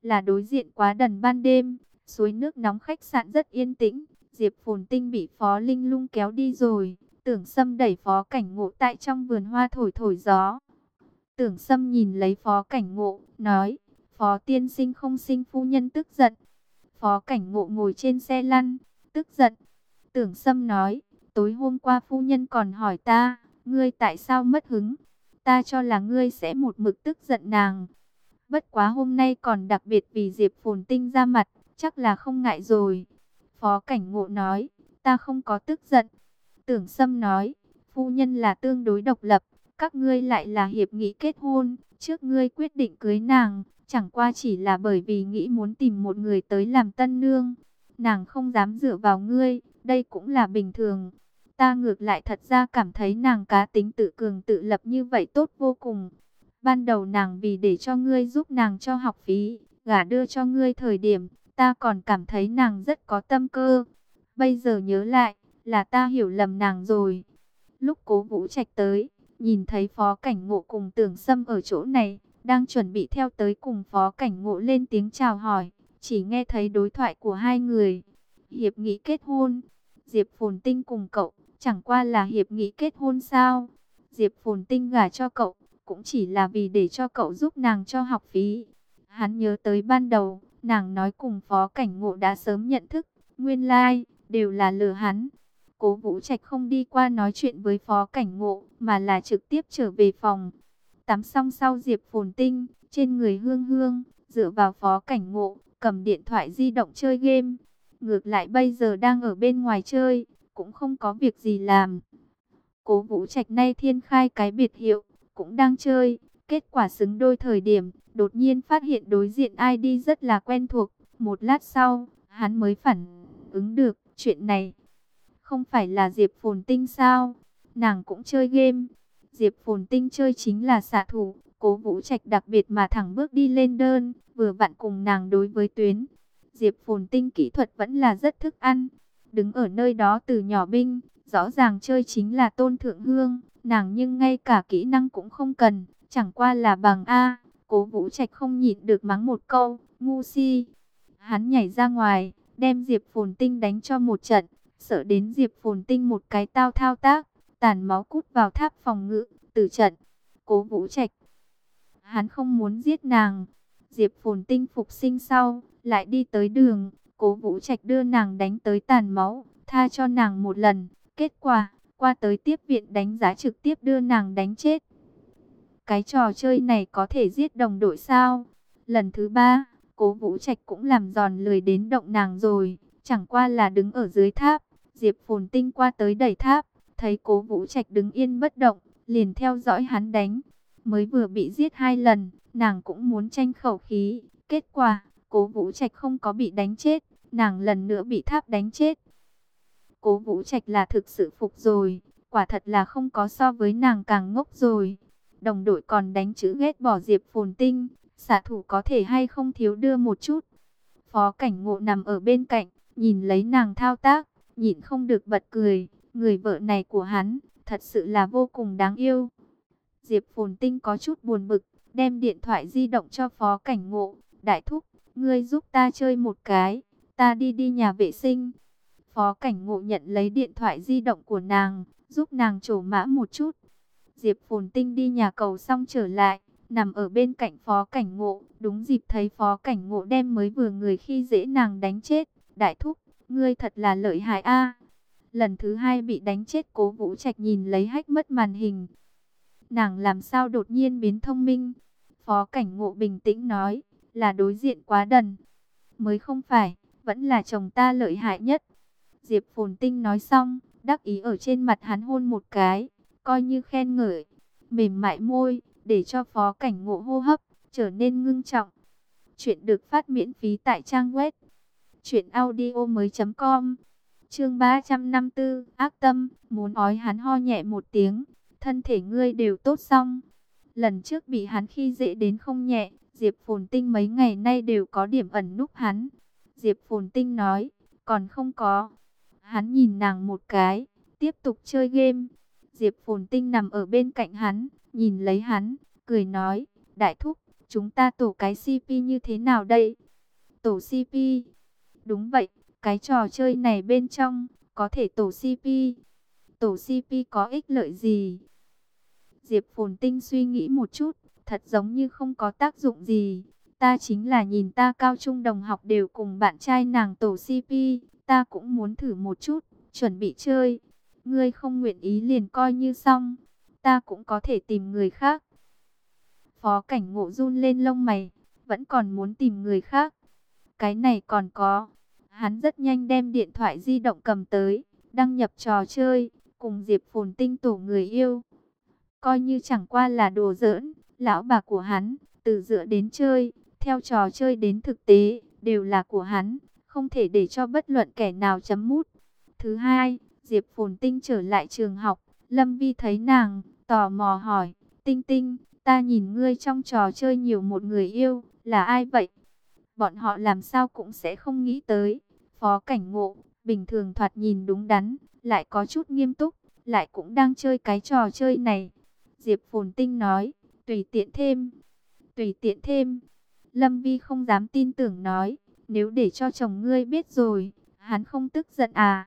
A: là đối diện Quá Đần ban đêm, suối nước nóng khách sạn rất yên tĩnh. Diệp Phồn Tinh bị Phó Linh Lung kéo đi rồi. Tưởng Sâm đẩy Phó Cảnh Ngộ tại trong vườn hoa thổi thổi gió. Tưởng Sâm nhìn lấy Phó Cảnh Ngộ, nói, Phó tiên sinh không sinh phu nhân tức giận. Phó Cảnh Ngộ ngồi trên xe lăn, tức giận. Tưởng Sâm nói, tối hôm qua phu nhân còn hỏi ta, ngươi tại sao mất hứng? Ta cho là ngươi sẽ một mực tức giận nàng. Bất quá hôm nay còn đặc biệt vì Diệp Phồn Tinh ra mặt, chắc là không ngại rồi. Phó Cảnh Ngộ nói, ta không có tức giận. Tưởng Sâm nói, phu nhân là tương đối độc lập, các ngươi lại là hiệp nghị kết hôn, trước ngươi quyết định cưới nàng, chẳng qua chỉ là bởi vì nghĩ muốn tìm một người tới làm tân nương. Nàng không dám dựa vào ngươi, đây cũng là bình thường. Ta ngược lại thật ra cảm thấy nàng cá tính tự cường tự lập như vậy tốt vô cùng. Ban đầu nàng vì để cho ngươi giúp nàng cho học phí, gả đưa cho ngươi thời điểm, ta còn cảm thấy nàng rất có tâm cơ. Bây giờ nhớ lại, là ta hiểu lầm nàng rồi. Lúc Cố Vũ Trạch tới, nhìn thấy Phó Cảnh Ngộ cùng Tưởng Sâm ở chỗ này, đang chuẩn bị theo tới cùng Phó Cảnh Ngộ lên tiếng chào hỏi, chỉ nghe thấy đối thoại của hai người. Hiệp nghị kết hôn, Diệp Phồn Tinh cùng cậu, chẳng qua là hiệp nghị kết hôn sao? Diệp Phồn Tinh gả cho cậu, cũng chỉ là vì để cho cậu giúp nàng cho học phí. Hắn nhớ tới ban đầu, nàng nói cùng Phó Cảnh Ngộ đã sớm nhận thức, nguyên lai, đều là lừa hắn. Cố Vũ Trạch không đi qua nói chuyện với Phó Cảnh Ngộ, mà là trực tiếp trở về phòng. Tắm xong sau Diệp Phồn Tinh, trên người hương hương, dựa vào Phó Cảnh Ngộ, cầm điện thoại di động chơi game. Ngược lại bây giờ đang ở bên ngoài chơi, cũng không có việc gì làm. Cố Vũ Trạch nay thiên khai cái biệt hiệu, cũng đang chơi. Kết quả xứng đôi thời điểm, đột nhiên phát hiện đối diện ID rất là quen thuộc. Một lát sau, hắn mới phản ứng được chuyện này. Không phải là Diệp Phồn Tinh sao? Nàng cũng chơi game. Diệp Phồn Tinh chơi chính là xạ thủ. Cố Vũ Trạch đặc biệt mà thẳng bước đi lên đơn, vừa vặn cùng nàng đối với tuyến. Diệp Phồn Tinh kỹ thuật vẫn là rất thức ăn. Đứng ở nơi đó từ nhỏ binh, rõ ràng chơi chính là Tôn Thượng Hương. Nàng nhưng ngay cả kỹ năng cũng không cần, chẳng qua là bằng A. Cố Vũ Trạch không nhịn được mắng một câu, ngu si. Hắn nhảy ra ngoài, đem Diệp Phồn Tinh đánh cho một trận. Sợ đến Diệp Phồn Tinh một cái tao thao tác, tàn máu cút vào tháp phòng ngự, tử trận. Cố Vũ Trạch, hắn không muốn giết nàng. Diệp Phồn Tinh phục sinh sau, lại đi tới đường. Cố Vũ Trạch đưa nàng đánh tới tàn máu, tha cho nàng một lần. Kết quả, qua tới tiếp viện đánh giá trực tiếp đưa nàng đánh chết. Cái trò chơi này có thể giết đồng đội sao? Lần thứ 3, Cố Vũ Trạch cũng làm giòn lười đến động nàng rồi. Chẳng qua là đứng ở dưới tháp. Diệp Phồn Tinh qua tới đẩy tháp, thấy Cố Vũ Trạch đứng yên bất động, liền theo dõi hắn đánh. Mới vừa bị giết 2 lần, nàng cũng muốn tranh khẩu khí. Kết quả, Cố Vũ Trạch không có bị đánh chết, nàng lần nữa bị tháp đánh chết. Cố Vũ Trạch là thực sự phục rồi, quả thật là không có so với nàng càng ngốc rồi. Đồng đội còn đánh chữ ghét bỏ Diệp Phồn Tinh, xạ thủ có thể hay không thiếu đưa một chút. Phó Cảnh Ngộ nằm ở bên cạnh, nhìn lấy nàng thao tác, nhịn không được bật cười. Người vợ này của hắn, thật sự là vô cùng đáng yêu. Diệp Phồn Tinh có chút buồn bực, đem điện thoại di động cho Phó Cảnh Ngộ. Đại thúc, ngươi giúp ta chơi một cái, ta đi nhà vệ sinh. Phó Cảnh Ngộ nhận lấy điện thoại di động của nàng, giúp nàng trổ mã một chút. Diệp Phồn Tinh đi nhà cầu xong trở lại, nằm ở bên cạnh Phó Cảnh Ngộ. Đúng dịp thấy Phó Cảnh Ngộ đem mới vừa người khi dễ nàng đánh chết. Đại thúc, ngươi thật là lợi hại a. Lần thứ 2 bị đánh chết, Cố Vũ Trạch nhìn lấy hách mất màn hình. Nàng làm sao đột nhiên biến thông minh? Phó Cảnh Ngộ bình tĩnh nói, là đối diện Quá Đần. Mới không phải, vẫn là chồng ta lợi hại nhất. Diệp Phồn Tinh nói xong, đắc ý ở trên mặt hắn hôn một cái, coi như khen ngợi. Mềm mại môi, để cho Phó Cảnh Ngộ hô hấp trở nên ngưng trọng. Chuyện được phát miễn phí tại trang web truyệnaudiomoi.com. Chương 354, ác tâm, muốn ói. Hắn ho nhẹ một tiếng, thân thể ngươi đều tốt xong. Lần trước bị hắn khi dễ đến không nhẹ, Diệp Phồn Tinh mấy ngày nay đều có điểm ẩn núp hắn. Diệp Phồn Tinh nói, còn không có. Hắn nhìn nàng một cái, tiếp tục chơi game. Diệp Phồn Tinh nằm ở bên cạnh hắn, nhìn lấy hắn, cười nói, đại thúc, chúng ta tổ cái CP như thế nào đây? Tổ CP? Đúng vậy, cái trò chơi này bên trong có thể tổ CP. Tổ CP có ích lợi gì? Diệp Phồn Tinh suy nghĩ một chút, thật giống như không có tác dụng gì. Ta chính là nhìn ta cao trung đồng học đều cùng bạn trai nàng tổ CP, ta cũng muốn thử một chút, chuẩn bị chơi. Ngươi không nguyện ý liền coi như xong, ta cũng có thể tìm người khác. Phó Cảnh Ngộ run lên lông mày, vẫn còn muốn tìm người khác. Cái này còn có. Hắn rất nhanh đem điện thoại di động cầm tới, đăng nhập trò chơi, cùng Diệp Phồn Tinh tổ người yêu. Coi như chẳng qua là đùa giỡn, lão bà của hắn, từ dựa đến chơi, theo trò chơi đến thực tế, đều là của hắn, không thể để cho bất luận kẻ nào chấm mút. Thứ hai, Diệp Phồn Tinh trở lại trường học, Lâm Vi thấy nàng, tò mò hỏi, Tinh Tinh, ta nhìn ngươi trong trò chơi nhiều một người yêu, là ai vậy? Bọn họ làm sao cũng sẽ không nghĩ tới. Phó Cảnh Ngộ, bình thường thoạt nhìn đúng đắn, lại có chút nghiêm túc, lại cũng đang chơi cái trò chơi này. Diệp Phồn Tinh nói, tùy tiện thêm, tùy tiện thêm. Lâm Vi không dám tin tưởng nói, nếu để cho chồng ngươi biết rồi, hắn không tức giận à?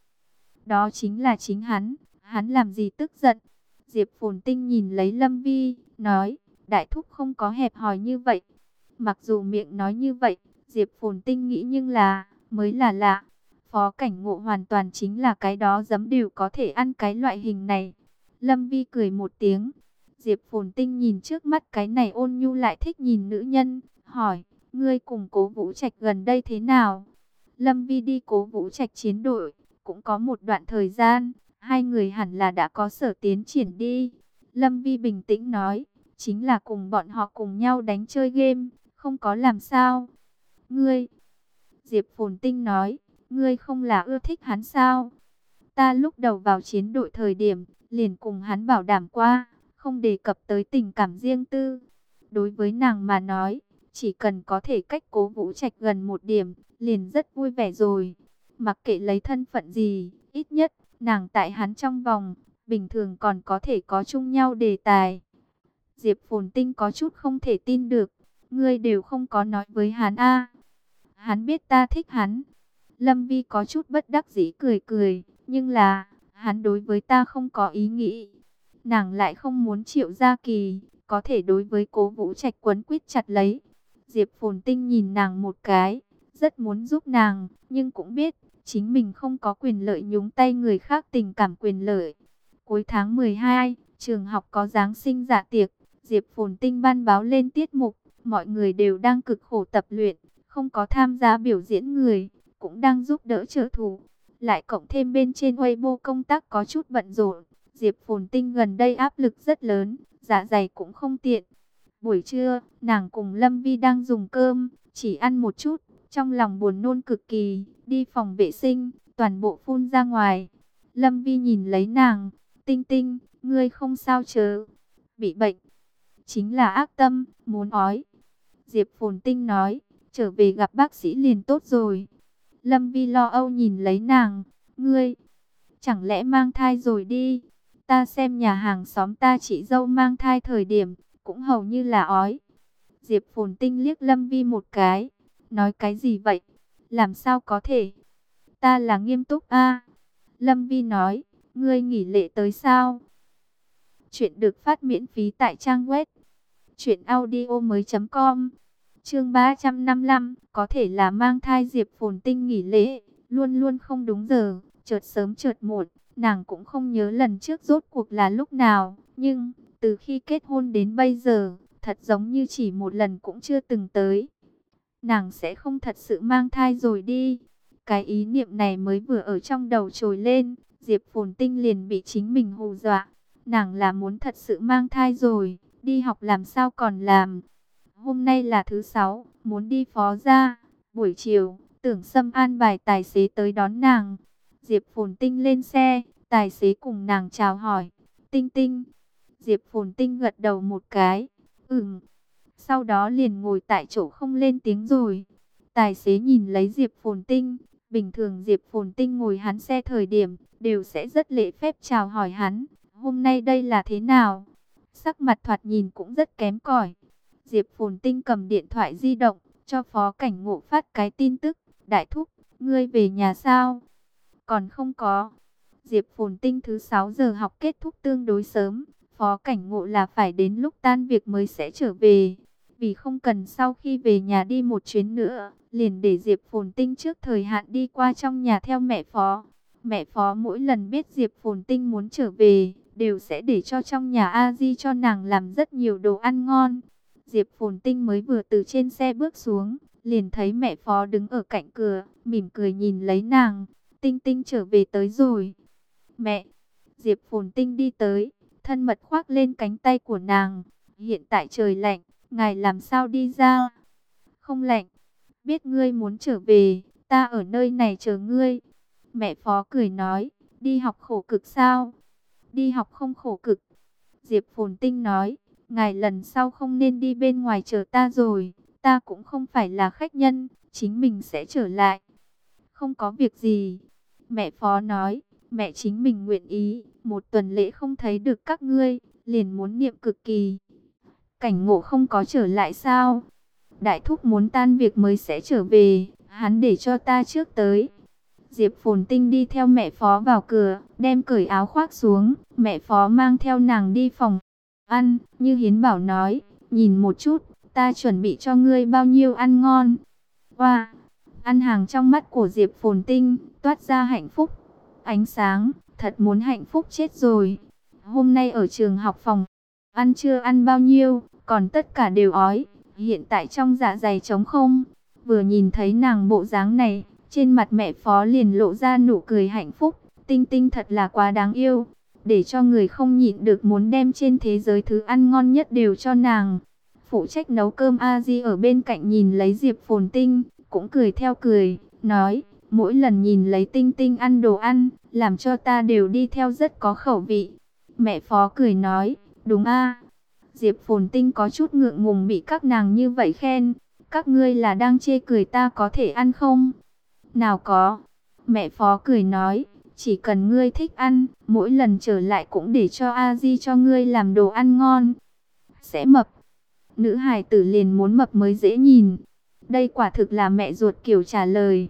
A: Đó chính là chính hắn làm gì tức giận? Diệp Phồn Tinh nhìn lấy Lâm Vi, nói, đại thúc không có hẹp hòi như vậy. Mặc dù miệng nói như vậy, Diệp Phồn Tinh nghĩ nhưng là, mới là lạ. Phó Cảnh Ngộ hoàn toàn chính là cái đó giấm đều có thể ăn cái loại hình này. Lâm Vi cười một tiếng. Diệp Phồn Tinh nhìn trước mắt cái này ôn nhu lại thích nhìn nữ nhân, hỏi, ngươi cùng Cố Vũ Trạch gần đây thế nào? Lâm Vi đi Cố Vũ Trạch chiến đội, cũng có một đoạn thời gian, hai người hẳn là đã có sở tiến triển đi. Lâm Vi bình tĩnh nói, chính là cùng bọn họ cùng nhau đánh chơi game, không có làm sao. Ngươi, Diệp Phồn Tinh nói, ngươi không là ưa thích hắn sao? Ta lúc đầu vào chiến đội thời điểm, liền cùng hắn bảo đảm qua, không đề cập tới tình cảm riêng tư. Đối với nàng mà nói, chỉ cần có thể cách Cố Vũ Trạch gần một điểm, liền rất vui vẻ rồi. Mặc kệ lấy thân phận gì, ít nhất, nàng tại hắn trong vòng, bình thường còn có thể có chung nhau đề tài. Diệp Phồn Tinh có chút không thể tin được, ngươi đều không có nói với hắn a? Hắn biết ta thích hắn. Lâm Vi có chút bất đắc dĩ cười cười, nhưng là, hắn đối với ta không có ý nghĩ. Nàng lại không muốn Triệu Gia Kỳ, có thể đối với Cố Vũ Trạch quấn quýt chặt lấy. Diệp Phồn Tinh nhìn nàng một cái, rất muốn giúp nàng, nhưng cũng biết, chính mình không có quyền lợi nhúng tay người khác tình cảm quyền lợi. Cuối tháng 12, trường học có Giáng sinh dạ tiệc, Diệp Phồn Tinh ban báo lên tiết mục, mọi người đều đang cực khổ tập luyện, không có tham gia biểu diễn người, cũng đang giúp đỡ trợ thủ. Lại cộng thêm bên trên Weibo công tác có chút bận rộn, Diệp Phồn Tinh gần đây áp lực rất lớn, dạ dày cũng không tiện. Buổi trưa, nàng cùng Lâm Vi đang dùng cơm, chỉ ăn một chút, trong lòng buồn nôn cực kỳ, đi phòng vệ sinh, toàn bộ phun ra ngoài. Lâm Vi nhìn lấy nàng, Tinh Tinh, ngươi không sao chớ, bị bệnh, chính là ác tâm, muốn ói. Diệp Phồn Tinh nói, trở về gặp bác sĩ liền tốt rồi. Lâm Vi lo âu nhìn lấy nàng, ngươi, chẳng lẽ mang thai rồi đi? Ta xem nhà hàng xóm ta chị dâu mang thai thời điểm, cũng hầu như là ói. Diệp Phồn Tinh liếc Lâm Vi một cái, nói cái gì vậy? Làm sao có thể? Ta là nghiêm túc a. Lâm Vi nói, ngươi nghỉ lễ tới sao? Chuyện được phát miễn phí tại trang web truyệnaudiomoi.com. Chương 355, có thể là mang thai. Diệp Phồn Tinh nghỉ lễ, luôn luôn không đúng giờ, chợt sớm chợt muộn, nàng cũng không nhớ lần trước rốt cuộc là lúc nào, nhưng từ khi kết hôn đến bây giờ, thật giống như chỉ một lần cũng chưa từng tới. Nàng sẽ không thật sự mang thai rồi đi. Cái ý niệm này mới vừa ở trong đầu trồi lên, Diệp Phồn Tinh liền bị chính mình hù dọa. Nàng là muốn thật sự mang thai rồi, đi học làm sao còn làm. Hôm nay là thứ sáu, muốn đi phó gia. Buổi chiều, Tưởng Sâm an bài tài xế tới đón nàng. Diệp Phồn Tinh lên xe, tài xế cùng nàng chào hỏi. Tinh Tinh. Diệp Phồn Tinh gật đầu một cái. Sau đó liền ngồi tại chỗ không lên tiếng rồi. Tài xế nhìn lấy Diệp Phồn Tinh. Bình thường Diệp Phồn Tinh ngồi hắn xe thời điểm, đều sẽ rất lễ phép chào hỏi hắn. Hôm nay đây là thế nào? Sắc mặt thoạt nhìn cũng rất kém cỏi. Diệp Phồn Tinh cầm điện thoại di động, cho Phó Cảnh Ngộ phát cái tin tức. Đại thúc, ngươi về nhà sao? Còn không có. Diệp Phồn Tinh thứ 6 giờ học kết thúc tương đối sớm. Phó Cảnh Ngộ là phải đến lúc tan việc mới sẽ trở về. Vì không cần sau khi về nhà đi một chuyến nữa, liền để Diệp Phồn Tinh trước thời hạn đi qua trong nhà theo mẹ Phó. Mẹ Phó mỗi lần biết Diệp Phồn Tinh muốn trở về, đều sẽ để cho trong nhà A Di cho nàng làm rất nhiều đồ ăn ngon. Diệp Phồn Tinh mới vừa từ trên xe bước xuống, liền thấy mẹ Phó đứng ở cạnh cửa, mỉm cười nhìn lấy nàng. Tinh Tinh trở về tới rồi. Mẹ! Diệp Phồn Tinh đi tới, thân mật khoác lên cánh tay của nàng. Hiện tại trời lạnh, ngài làm sao đi ra? Không lạnh, biết ngươi muốn trở về, ta ở nơi này chờ ngươi. Mẹ Phó cười nói, đi học khổ cực sao? Đi học không khổ cực. Diệp Phồn Tinh nói, ngài lần sau không nên đi bên ngoài chờ ta rồi, ta cũng không phải là khách nhân, chính mình sẽ trở lại. Không có việc gì. Mẹ Phó nói, mẹ chính mình nguyện ý, một tuần lễ không thấy được các ngươi, liền muốn niệm cực kỳ. Cảnh Ngộ không có trở lại sao? Đại thúc muốn tan việc mới sẽ trở về, hắn để cho ta trước tới. Diệp Phồn Tinh đi theo mẹ Phó vào cửa, đem cởi áo khoác xuống, mẹ Phó mang theo nàng đi phòng ăn, như Hiến Bảo nói, nhìn một chút, ta chuẩn bị cho ngươi bao nhiêu ăn ngon. Wow! Ăn hàng trong mắt của Diệp Phồn Tinh, toát ra hạnh phúc, ánh sáng, thật muốn hạnh phúc chết rồi. Hôm nay ở trường học phòng ăn chưa ăn bao nhiêu, còn tất cả đều ói, hiện tại trong dạ dày trống không. Vừa nhìn thấy nàng bộ dáng này, trên mặt mẹ Phó liền lộ ra nụ cười hạnh phúc. Tinh Tinh thật là quá đáng yêu, để cho người không nhịn được muốn đem trên thế giới thứ ăn ngon nhất đều cho nàng. Phụ trách nấu cơm A Di ở bên cạnh nhìn lấy Diệp Phồn Tinh, cũng cười theo cười, nói, mỗi lần nhìn lấy Tinh Tinh ăn đồ ăn, làm cho ta đều đi theo rất có khẩu vị. Mẹ Phó cười nói, đúng a. Diệp Phồn Tinh có chút ngượng ngùng bị các nàng như vậy khen, các ngươi là đang chê cười ta có thể ăn không? Nào có. Mẹ Phó cười nói, chỉ cần ngươi thích ăn, mỗi lần trở lại cũng để cho A Di cho ngươi làm đồ ăn ngon. Sẽ mập. Nữ hài tử liền muốn mập mới dễ nhìn. Đây quả thực là mẹ ruột kiểu trả lời.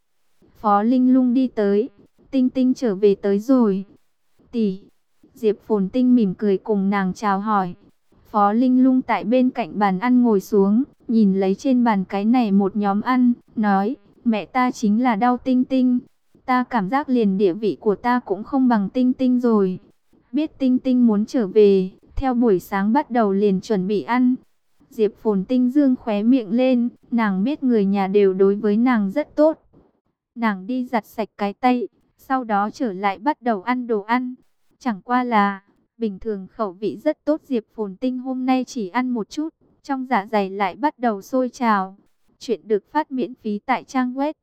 A: Phó Linh Lung đi tới. Tinh Tinh trở về tới rồi. Tỷ. Diệp Phồn Tinh mỉm cười cùng nàng chào hỏi. Phó Linh Lung tại bên cạnh bàn ăn ngồi xuống, nhìn lấy trên bàn cái này một nhóm ăn, nói, mẹ ta chính là đau Tinh Tinh. Ta cảm giác liền địa vị của ta cũng không bằng Tinh Tinh rồi. Biết Tinh Tinh muốn trở về, theo buổi sáng bắt đầu liền chuẩn bị ăn. Diệp Phồn Tinh dương khóe miệng lên, nàng biết người nhà đều đối với nàng rất tốt. Nàng đi giặt sạch cái tay, sau đó trở lại bắt đầu ăn đồ ăn. Chẳng qua là, bình thường khẩu vị rất tốt, Diệp Phồn Tinh hôm nay chỉ ăn một chút, trong dạ dày lại bắt đầu sôi trào. Chuyện được phát miễn phí tại trang web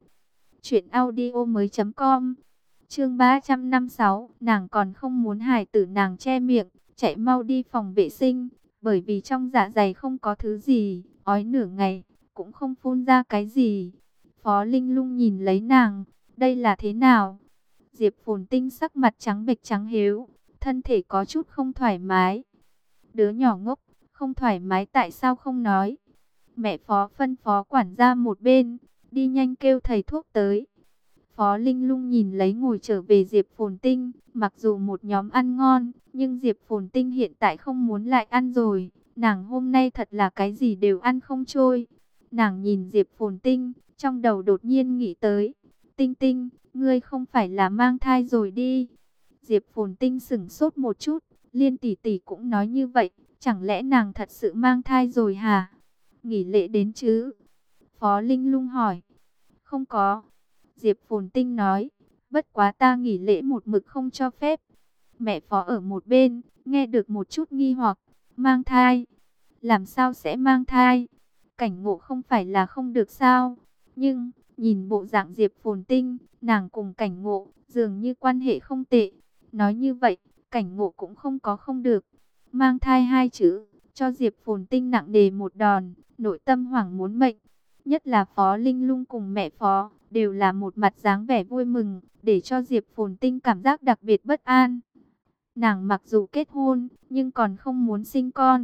A: truyệnaudiomoi.com. Chương 356, nàng còn không muốn hài tử, nàng che miệng, chạy mau đi phòng vệ sinh, bởi vì trong dạ dày không có thứ gì, ói nửa ngày, cũng không phun ra cái gì. Phó Linh Lung nhìn lấy nàng, đây là thế nào? Diệp Phồn Tinh sắc mặt trắng bệch trắng hếu, thân thể có chút không thoải mái. Đứa nhỏ ngốc, không thoải mái tại sao không nói? Mẹ Phó phân phó quản gia một bên, đi nhanh kêu thầy thuốc tới. Phó Linh Lung nhìn lấy ngồi trở về Diệp Phồn Tinh, mặc dù một nhóm ăn ngon, nhưng Diệp Phồn Tinh hiện tại không muốn lại ăn rồi. Nàng hôm nay thật là cái gì đều ăn không trôi. Nàng nhìn Diệp Phồn Tinh, trong đầu đột nhiên nghĩ tới, Tinh Tinh, ngươi không phải là mang thai rồi đi. Diệp Phồn Tinh sững sốt một chút, Liên tỷ tỷ cũng nói như vậy, chẳng lẽ nàng thật sự mang thai rồi hả? Nghỉ lễ đến chứ? Phó Linh Lung hỏi. Không có. Diệp Phồn Tinh nói, bất quá ta nghỉ lễ một mực không cho phép. Mẹ Phó ở một bên, nghe được một chút nghi hoặc, mang thai? Làm sao sẽ mang thai? Cảnh Ngộ không phải là không được sao? Nhưng, nhìn bộ dạng Diệp Phồn Tinh, nàng cùng Cảnh Ngộ, dường như quan hệ không tệ. Nói như vậy, Cảnh Ngộ cũng không có không được. Mang thai hai chữ, cho Diệp Phồn Tinh nặng nề một đòn, nội tâm hoảng muốn mệnh. Nhất là Phó Linh Lung cùng mẹ Phó, đều là một mặt dáng vẻ vui mừng, để cho Diệp Phồn Tinh cảm giác đặc biệt bất an. Nàng mặc dù kết hôn, nhưng còn không muốn sinh con.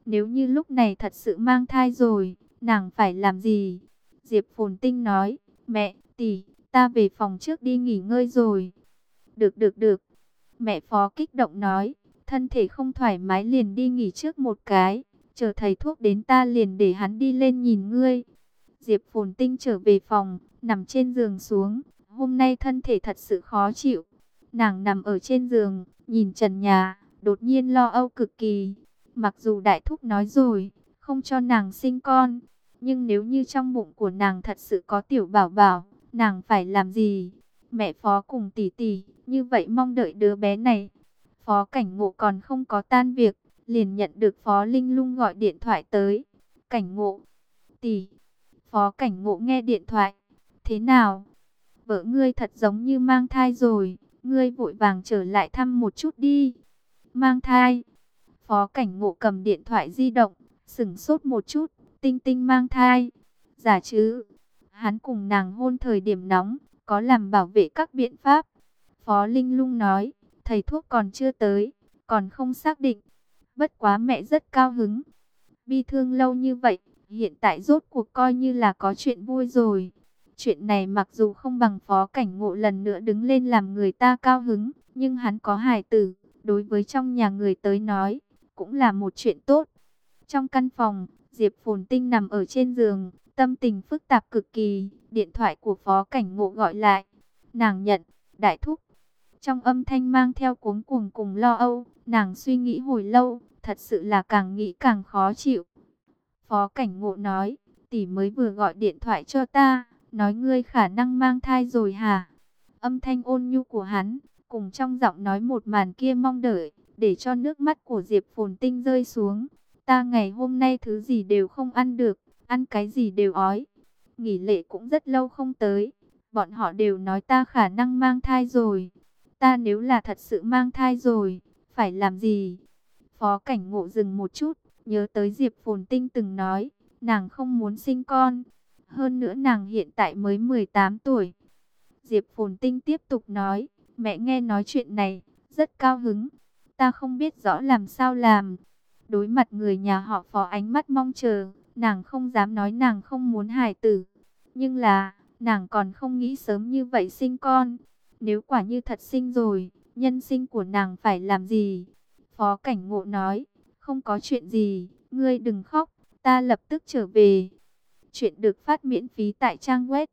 A: Nếu như lúc này thật sự mang thai rồi, nàng phải làm gì? Diệp Phồn Tinh nói, mẹ, tỷ, ta về phòng trước đi nghỉ ngơi rồi. Được được được. Mẹ Phó kích động nói, thân thể không thoải mái liền đi nghỉ trước một cái. Chờ thầy thuốc đến ta liền để hắn đi lên nhìn ngươi. Diệp Phồn Tinh trở về phòng, nằm trên giường xuống. Hôm nay thân thể thật sự khó chịu. Nàng nằm ở trên giường, nhìn trần nhà, đột nhiên lo âu cực kỳ. Mặc dù đại thúc nói rồi, không cho nàng sinh con. Nhưng nếu như trong bụng của nàng thật sự có tiểu bảo bảo, nàng phải làm gì? Mẹ Phó cùng tỷ tỷ, như vậy mong đợi đứa bé này. Phó Cảnh Ngộ còn không có tan việc, liền nhận được Phó Linh Lung gọi điện thoại tới. Cảnh Ngộ, tỷ. Phó Cảnh Ngộ nghe điện thoại. Thế nào? Vợ ngươi thật giống như mang thai rồi, ngươi vội vàng trở lại thăm một chút đi. Mang thai? Phó Cảnh Ngộ cầm điện thoại di động, sững sốt một chút. Tinh Tinh mang thai? Giả chứ? Hắn cùng nàng hôn thời điểm nóng, có làm bảo vệ các biện pháp. Phó Linh Lung nói, thầy thuốc còn chưa tới, còn không xác định. Bất quá mẹ rất cao hứng. Bi thương lâu như vậy, hiện tại rốt cuộc coi như là có chuyện vui rồi. Chuyện này mặc dù không bằng Phó Cảnh Ngộ lần nữa đứng lên làm người ta cao hứng, nhưng hắn có hài tử, đối với trong nhà người tới nói, cũng là một chuyện tốt. Trong căn phòng, Diệp Phồn Tinh nằm ở trên giường, tâm tình phức tạp cực kỳ. Điện thoại của Phó Cảnh Ngộ gọi lại. Nàng nhận, đại thúc. Trong âm thanh mang theo cuống cuồng cùng lo âu, nàng suy nghĩ hồi lâu, thật sự là càng nghĩ càng khó chịu. Phó Cảnh Ngộ nói, tỷ mới vừa gọi điện thoại cho ta, nói ngươi khả năng mang thai rồi hả? Âm thanh ôn nhu của hắn, cùng trong giọng nói một màn kia mong đợi, để cho nước mắt của Diệp Phồn Tinh rơi xuống. Ta ngày hôm nay thứ gì đều không ăn được, ăn cái gì đều ói. Nghỉ lễ cũng rất lâu không tới, bọn họ đều nói ta khả năng mang thai rồi. Ta nếu là thật sự mang thai rồi, phải làm gì? Phó Cảnh Ngộ dừng một chút, nhớ tới Diệp Phồn Tinh từng nói, nàng không muốn sinh con. Hơn nữa nàng hiện tại mới 18 tuổi. Diệp Phồn Tinh tiếp tục nói, mẹ nghe nói chuyện này, rất cao hứng. Ta không biết rõ làm sao làm. Đối mặt người nhà họ Phó ánh mắt mong chờ, nàng không dám nói nàng không muốn hài tử. Nhưng là, nàng còn không nghĩ sớm như vậy sinh con. Nếu quả như thật sinh rồi, nhân sinh của nàng phải làm gì? Phó Cảnh Ngộ nói, không có chuyện gì, ngươi đừng khóc, ta lập tức trở về. Chuyện được phát miễn phí tại trang web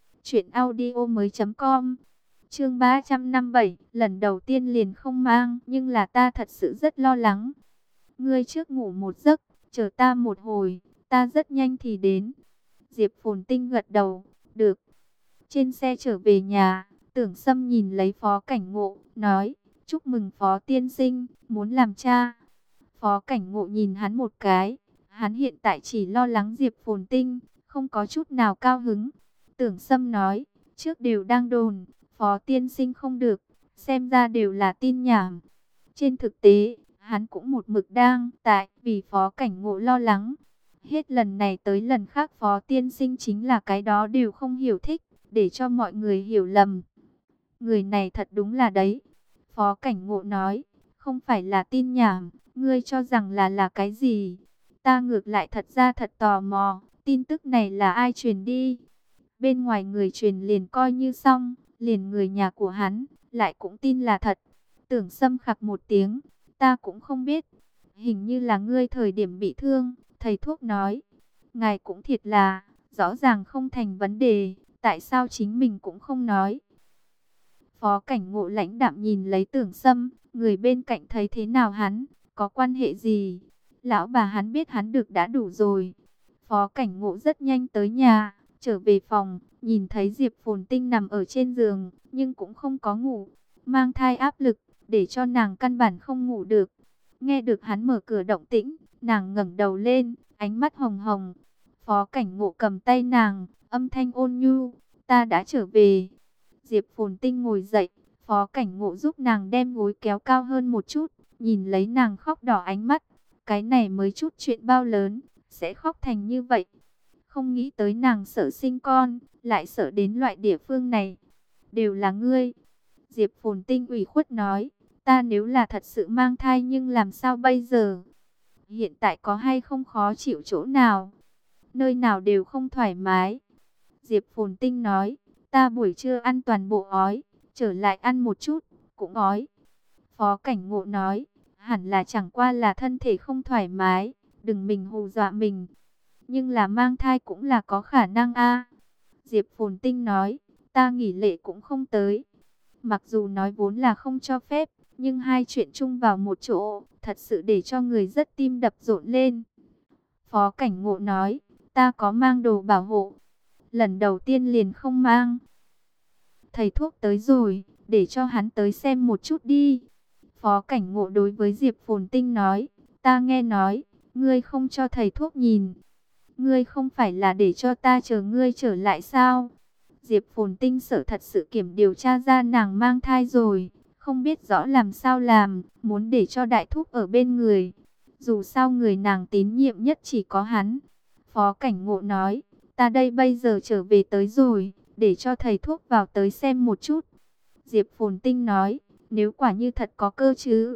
A: truyệnaudiomoi.com. Chương 357, lần đầu tiên liền không mang, nhưng là ta thật sự rất lo lắng. Ngươi trước ngủ một giấc, chờ ta một hồi, ta rất nhanh thì đến. Diệp Phồn Tinh gật đầu, được. Trên xe trở về nhà, Tưởng Sâm nhìn lấy Phó Cảnh Ngộ, nói, chúc mừng Phó tiên sinh, muốn làm cha. Phó Cảnh Ngộ nhìn hắn một cái, hắn hiện tại chỉ lo lắng Diệp Phồn Tinh, không có chút nào cao hứng. Tưởng Sâm nói, trước đều đang đồn, Phó tiên sinh không được, xem ra đều là tin nhảm. Trên thực tế, hắn cũng một mực đang tại vì Phó Cảnh Ngộ lo lắng. Hết lần này tới lần khác Phó tiên sinh chính là cái đó đều không hiểu thích, để cho mọi người hiểu lầm. Người này thật đúng là đấy. Phó Cảnh Ngộ nói, không phải là tin nhảm, ngươi cho rằng là cái gì? Ta ngược lại thật ra thật tò mò, tin tức này là ai truyền đi? Bên ngoài người truyền liền coi như xong, liền người nhà của hắn, lại cũng tin là thật. Tưởng Sâm khặc một tiếng, ta cũng không biết. Hình như là ngươi thời điểm bị thương, thầy thuốc nói. Ngài cũng thiệt là, rõ ràng không thành vấn đề, tại sao chính mình cũng không nói. Phó Cảnh Ngộ lãnh đạm nhìn lấy Tưởng Sâm, người bên cạnh thấy thế nào hắn, có quan hệ gì? Lão bà hắn biết hắn được đã đủ rồi. Phó Cảnh Ngộ rất nhanh tới nhà, trở về phòng, nhìn thấy Diệp Phồn Tinh nằm ở trên giường, nhưng cũng không có ngủ. Mang thai áp lực, để cho nàng căn bản không ngủ được. Nghe được hắn mở cửa động tĩnh, nàng ngẩng đầu lên, ánh mắt hồng hồng. Phó Cảnh Ngộ cầm tay nàng, âm thanh ôn nhu, ta đã trở về. Diệp Phồn Tinh ngồi dậy, Phó Cảnh Ngộ giúp nàng đem gối kéo cao hơn một chút, nhìn lấy nàng khóc đỏ ánh mắt. Cái này mới chút chuyện bao lớn, sẽ khóc thành như vậy. Không nghĩ tới nàng sợ sinh con, lại sợ đến loại địa phương này. Đều là ngươi. Diệp Phồn Tinh ủy khuất nói, ta nếu là thật sự mang thai nhưng làm sao bây giờ? Hiện tại có hay không khó chịu chỗ nào? Nơi nào đều không thoải mái. Diệp Phồn Tinh nói, ta buổi trưa ăn toàn bộ ói, trở lại ăn một chút, cũng ói. Phó Cảnh Ngộ nói, hẳn là chẳng qua là thân thể không thoải mái, đừng mình hù dọa mình. Nhưng là mang thai cũng là có khả năng a. Diệp Phồn Tinh nói, ta nghỉ lễ cũng không tới. Mặc dù nói vốn là không cho phép, nhưng hai chuyện chung vào một chỗ, thật sự để cho người rất tim đập rộn lên. Phó Cảnh Ngộ nói, ta có mang đồ bảo hộ. Lần đầu tiên liền không mang. Thầy thuốc tới rồi, để cho hắn tới xem một chút đi. Phó Cảnh Ngộ đối với Diệp Phồn Tinh nói, ta nghe nói, ngươi không cho thầy thuốc nhìn. Ngươi không phải là để cho ta chờ ngươi trở lại sao? Diệp Phồn Tinh sợ thật sự kiểm điều tra ra nàng mang thai rồi, không biết rõ làm sao làm, muốn để cho đại thúc ở bên người. Dù sao người nàng tín nhiệm nhất chỉ có hắn. Phó Cảnh Ngộ nói, ta đây bây giờ trở về tới rồi, để cho thầy thuốc vào tới xem một chút. Diệp Phồn Tinh nói, nếu quả như thật có cơ chứ.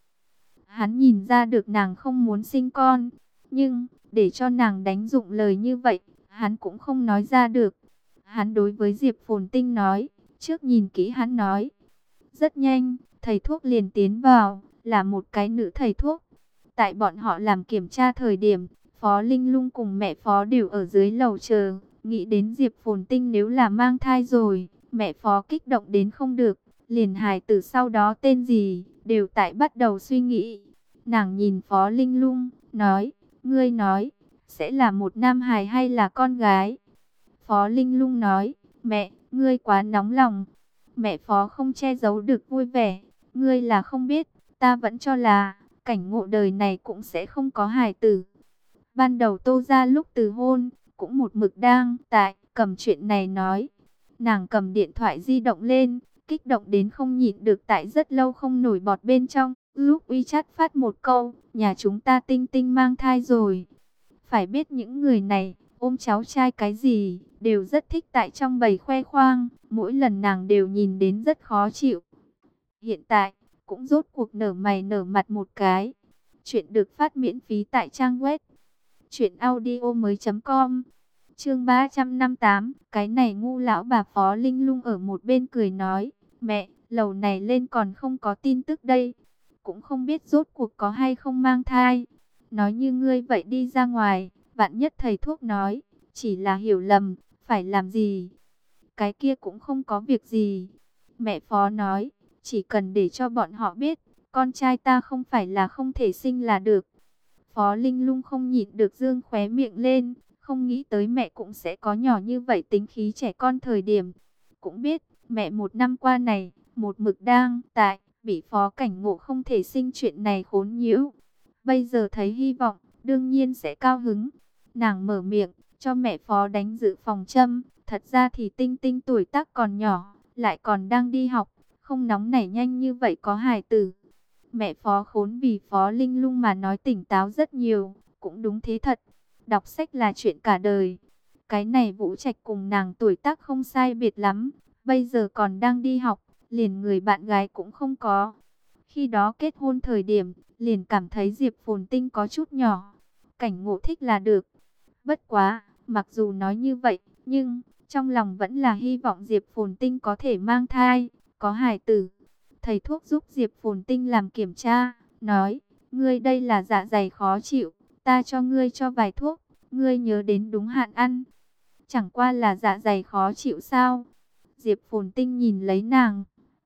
A: Hắn nhìn ra được nàng không muốn sinh con, nhưng để cho nàng đánh dụng lời như vậy, hắn cũng không nói ra được. Hắn đối với Diệp Phồn Tinh nói, trước nhìn kỹ hắn nói. Rất nhanh, thầy thuốc liền tiến vào, là một cái nữ thầy thuốc. Tại bọn họ làm kiểm tra thời điểm, Phó Linh Lung cùng mẹ Phó đều ở dưới lầu chờ. Nghĩ đến Diệp Phồn Tinh nếu là mang thai rồi, mẹ Phó kích động đến không được. Liền hài tử sau đó tên gì, đều tại bắt đầu suy nghĩ. Nàng nhìn Phó Linh Lung, nói, ngươi nói, sẽ là một nam hài hay là con gái? Phó Linh Lung nói, mẹ, ngươi quá nóng lòng. Mẹ Phó không che giấu được vui vẻ, ngươi là không biết, ta vẫn cho là, Cảnh Ngộ đời này cũng sẽ không có hài tử. Ban đầu Tô ra lúc từ hôn, cũng một mực đang tại cầm chuyện này nói. Nàng cầm điện thoại di động lên, kích động đến không nhịn được tại rất lâu không nổi bọt bên trong. Lúc WeChat phát một câu, nhà chúng ta Tinh Tinh mang thai rồi. Phải biết những người này, ôm cháu trai cái gì, đều rất thích tại trong bầy khoe khoang. Mỗi lần nàng đều nhìn đến rất khó chịu. Hiện tại, cũng rốt cuộc nở mày nở mặt một cái. Chuyện được phát miễn phí tại trang web truyệnaudiomoi.com. Chương 358, cái này ngu lão bà Phó Linh Lung ở một bên cười nói, mẹ, lầu này lên còn không có tin tức đây, cũng không biết rốt cuộc có hay không mang thai. Nói như ngươi vậy đi ra ngoài, vạn nhất thầy thuốc nói, chỉ là hiểu lầm, phải làm gì? Cái kia cũng không có việc gì. Mẹ Phó nói, chỉ cần để cho bọn họ biết, con trai ta không phải là không thể sinh là được. Phó Linh Lung không nhịn được dương khóe miệng lên, không nghĩ tới mẹ cũng sẽ có nhỏ như vậy tính khí trẻ con thời điểm. Cũng biết, mẹ một năm qua này, một mực đang tại, bị Phó Cảnh Ngộ không thể sinh chuyện này khốn nhiễu. Bây giờ thấy hy vọng, đương nhiên sẽ cao hứng. Nàng mở miệng, cho mẹ Phó đánh dự phòng châm. Thật ra thì Tinh Tinh tuổi tác còn nhỏ, lại còn đang đi học, không nóng nảy nhanh như vậy có hài tử. Mẹ Phó khốn vì Phó Linh Lung mà nói tỉnh táo rất nhiều, cũng đúng thế thật. Đọc sách là chuyện cả đời. Cái này Vũ Trạch cùng nàng tuổi tác không sai biệt lắm, bây giờ còn đang đi học, liền người bạn gái cũng không có. Khi đó kết hôn thời điểm, liền cảm thấy Diệp Phồn Tinh có chút nhỏ. Cảnh Ngộ thích là được. Bất quá, mặc dù nói như vậy, nhưng trong lòng vẫn là hy vọng Diệp Phồn Tinh có thể mang thai, có hài tử. Thầy thuốc giúp Diệp Phồn Tinh làm kiểm tra, nói, ngươi đây là dạ dày khó chịu, ta cho ngươi cho vài thuốc, ngươi nhớ đến đúng hạn ăn. Chẳng qua là dạ dày khó chịu sao? Diệp Phồn Tinh nhìn lấy nàng,